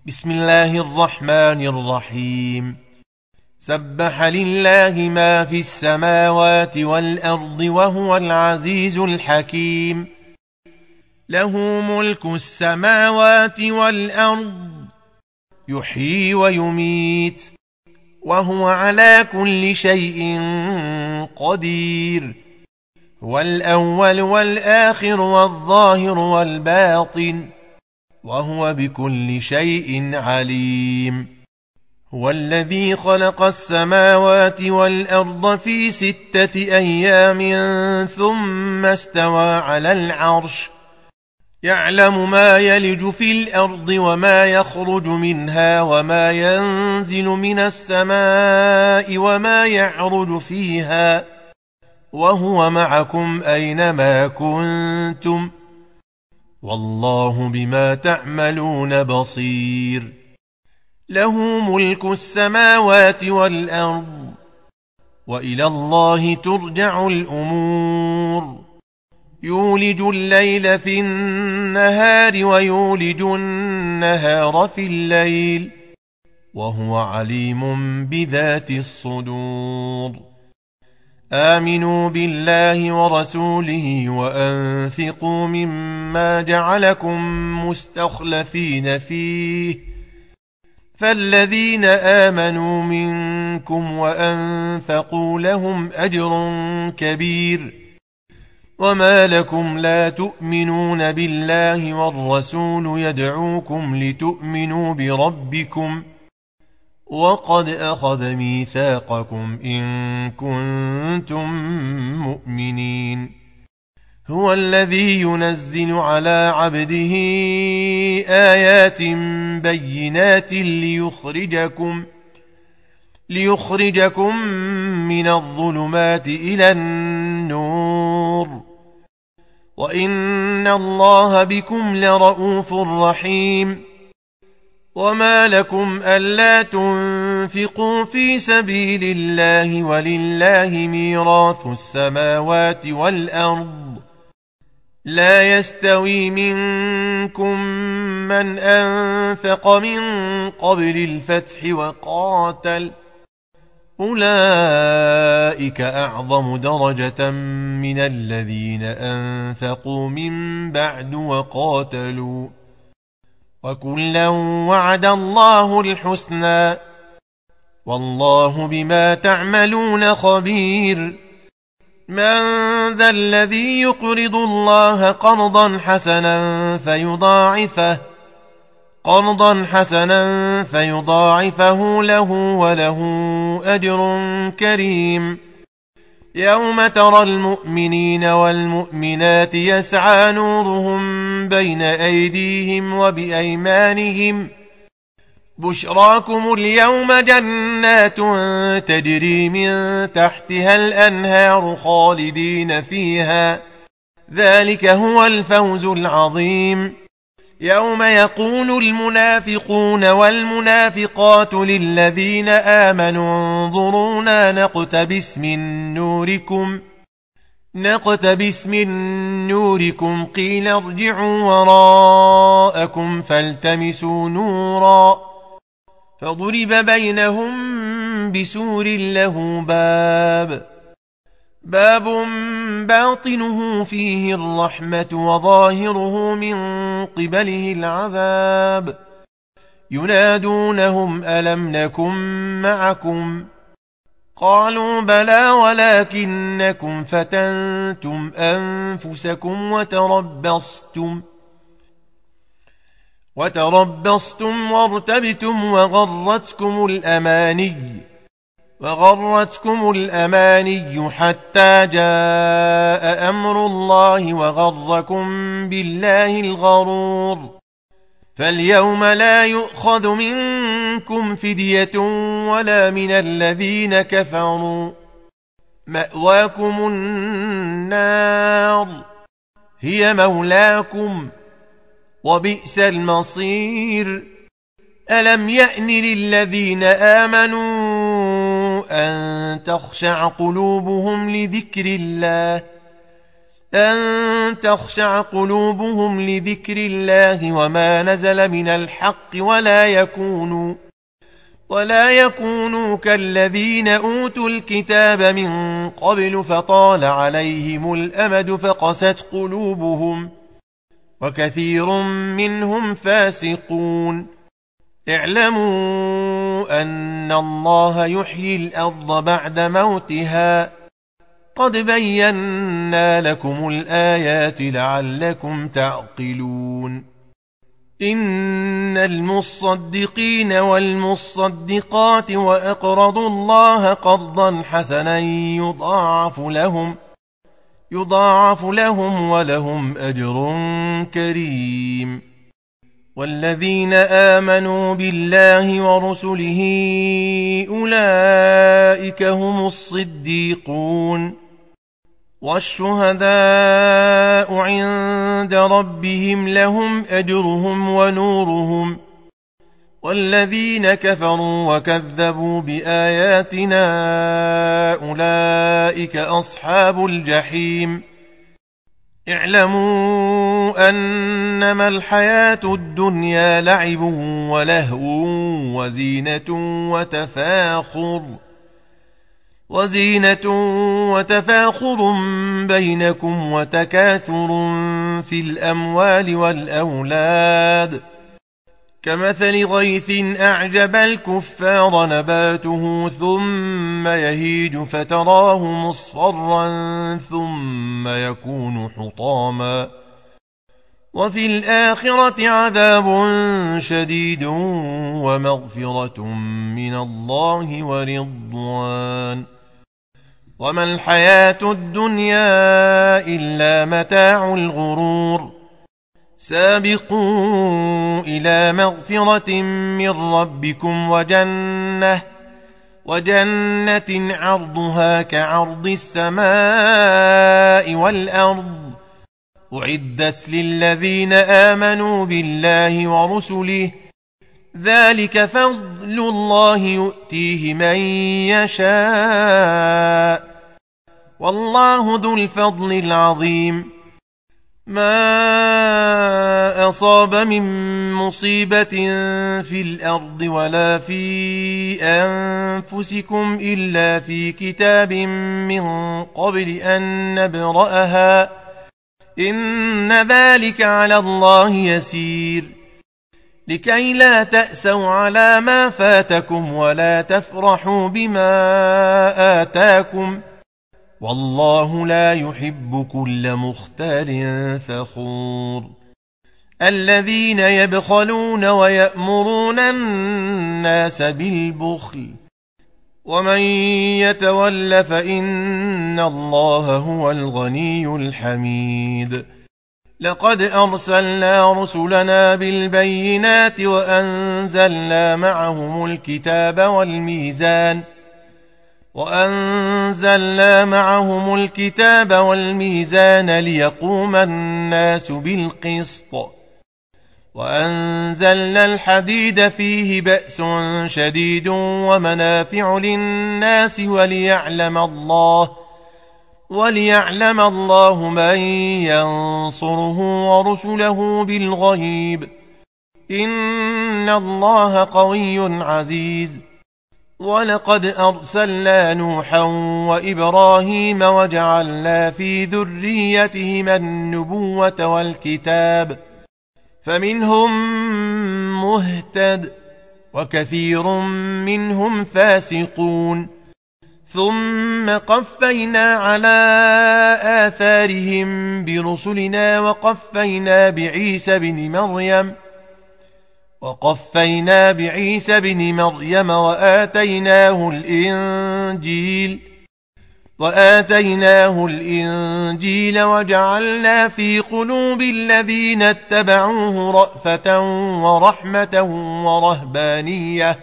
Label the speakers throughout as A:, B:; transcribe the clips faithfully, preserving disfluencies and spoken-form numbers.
A: بسم الله الرحمن الرحيم. سبح لله ما في السماوات والأرض وهو العزيز الحكيم. له ملك السماوات والأرض يحيي ويميت وهو على كل شيء قدير. هو الأول والآخر والظاهر والباطن وهو بكل شيء عليم. هو الذي خلق السماوات والأرض في ستة أيام ثم استوى على العرش يعلم ما يلج في الأرض وما يخرج منها وما ينزل من السماء وما يعرج فيها وهو معكم أينما كنتم والله بما تعملون بصير. له ملك السماوات والأرض وإلى الله ترجع الأمور. يولج الليل في النهار ويولج النهار في الليل وهو عليم بذات الصدور. آمنوا بالله ورسوله وأنفقوا مما جعلكم مستخلفين فيه فالذين آمنوا منكم وأنفقوا لهم أجر كبير. وما لكم لا تؤمنون بالله والرسول يدعوكم لتؤمنوا بربكم وقد أخذ ميثاقكم إن كنتم مؤمنين. هو الذي ينزل على عبده آيات بينات ليخرجكم ليخرجكم من الظلمات إلى النور وإن الله بكم لرؤوف رحيم. وما لكم ألا تنفقوا في سبيل الله ولله ميراث السماوات والأرض لا يستوي منكم من أنفق من قبل الفتح وقاتل أولئك أعظم درجة من الذين أنفقوا من بعد وقاتلوا وكلا وعد الله الحسنى والله بما تعملون خبير. من ذا الذي يقرض الله قرضا حسنا فيضاعفه قرضا حسنا فيضاعفه له وله أجر كريم. يوم ترى المؤمنين والمؤمنات يسعى نورهم بين أيديهم وبأيمانهم بشراكم اليوم جنات تجري من تحتها الأنهار خالدين فيها ذلك هو الفوز العظيم. يوم يقول المنافقون والمنافقات للذين آمنوا انظرونا نقتبس من نوركم نقتبس من نوركم قيل ارجعوا وراءكم فالتمسوا نورا فضرب بينهم بسور له باب باب باطنه فيه الرحمة وظاهره من قبله العذاب. ينادونهم ألم نكن معكم قالوا بلى ولكنكم فتنتم أنفسكم وتربصتم وتربصتم وارتبتم وغرتكم الأماني وغرتكم الأماني حتى جاء أمر الله وغركم بالله الغرور. فاليوم لا يؤخذ منكم فدية ولا من الذين كفروا مأواكم النار هي مولاكم وبئس المصير. ألم يأن للذين آمنوا أن تخشع قلوبهم لذكر الله أن تخشع قلوبهم لذكر الله وما نزل من الحق ولا يكونوا ولا يكونوا كالذين أوتوا الكتاب من قبل فطال عليهم الأمد فقست قلوبهم وكثير منهم فاسقون. اعلموا أن الله يحيي الأرض بعد موتها قد بينا لكم الآيات لعلكم تعقلون. إن المصدقين والمصدقات وأقرضوا الله قرضا حسنا يضاعف لهم يضاعف لهم ولهم أجر كريم. والذين آمنوا بالله ورسله أولئك هم الصديقون والشهداء عند ربهم لهم أجرهم ونورهم. والذين كفروا وكذبوا بآياتنا أولئك أصحاب الجحيم. اعلموا أنما الحياة الدنيا لعب ولهو وزينة وتفاخر وزينة وتفاخر بينكم وتكاثر في الأموال والأولاد كمثل غيث أعجب الكفار نباته ثم يهيج فتراه مصفرا ثم يكون حطاما وفي الآخرة عذاب شديد ومغفرة من الله ورضوان وما الحياة الدنيا إلا متاع الغرور. سابقوا إلى مغفرة من ربكم وجنة وجنة عرضها كعرض السماء والأرض أعدت للذين آمنوا بالله ورسله ذلك فضل الله يؤتيه من يشاء والله ذو الفضل العظيم. ما أصاب من مصيبة في الأرض ولا في أنفسكم إلا في كتاب من قبل أن نبرأها إن ذلك على الله يسير. لكي لا تأسوا على ما فاتكم ولا تفرحوا بما آتاكم والله لا يحب كل مختال فخور. الذين يبخلون ويأمرون الناس بالبخل ومن يتول فإن الله هو الغني الحميد. لقد أرسلنا رسلنا بالبينات وأنزلنا معهم الكتاب والميزان وأنزلنا معهم الكتاب والميزان ليقوم الناس بالقسط وأنزلنا الحديد فيه بأس شديد ومنافع للناس وليعلم الله وليعلم الله من ينصره ورسله بالغيب إن الله قوي عزيز. ولقد أرسلنا نوحا وإبراهيم وجعلنا في ذريتهما النبوة والكتاب فمنهم مهتد وكثير منهم فاسقون. ثم قفينا على آثارهم برسلنا وقفينا بعيسى بن مريم وقفينا بعيسى بن مريم وآتيناه الإنجيل وآتيناه الإنجيل وجعلنا في قلوب الذين اتبعوه رأفة ورحمة ورهبانية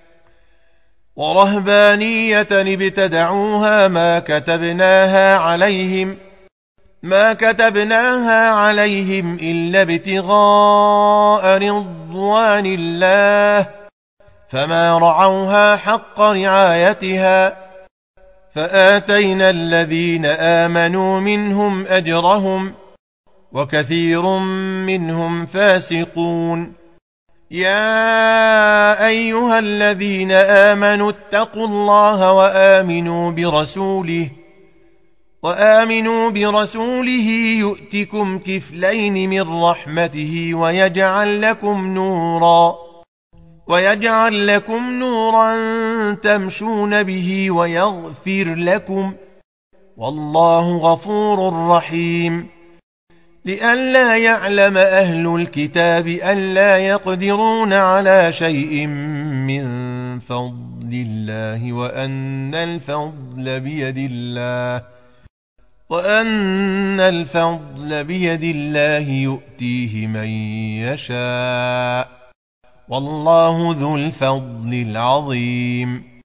A: ورهبانية ابتدعوها ما كتبناها عليهم ما كتبناها عليهم إلا ابتغاء رضوان الله فما رعوها حق رعايتها فآتينا الذين آمنوا منهم أجرهم وكثير منهم فاسقون. يا أيها الذين آمنوا اتقوا الله وآمنوا برسوله وآمنوا برسوله يؤتكم كفلين من رحمته ويجعل لكم نورا ويجعل لكم نورا تمشون به ويغفر لكم والله غفور رحيم. لئلا يعلم أهل الكتاب ألا يقدرون على شيء من فضل الله وأن الفضل بيد الله وأن الفضل بيد الله يؤتيه من يشاء والله ذو الفضل العظيم.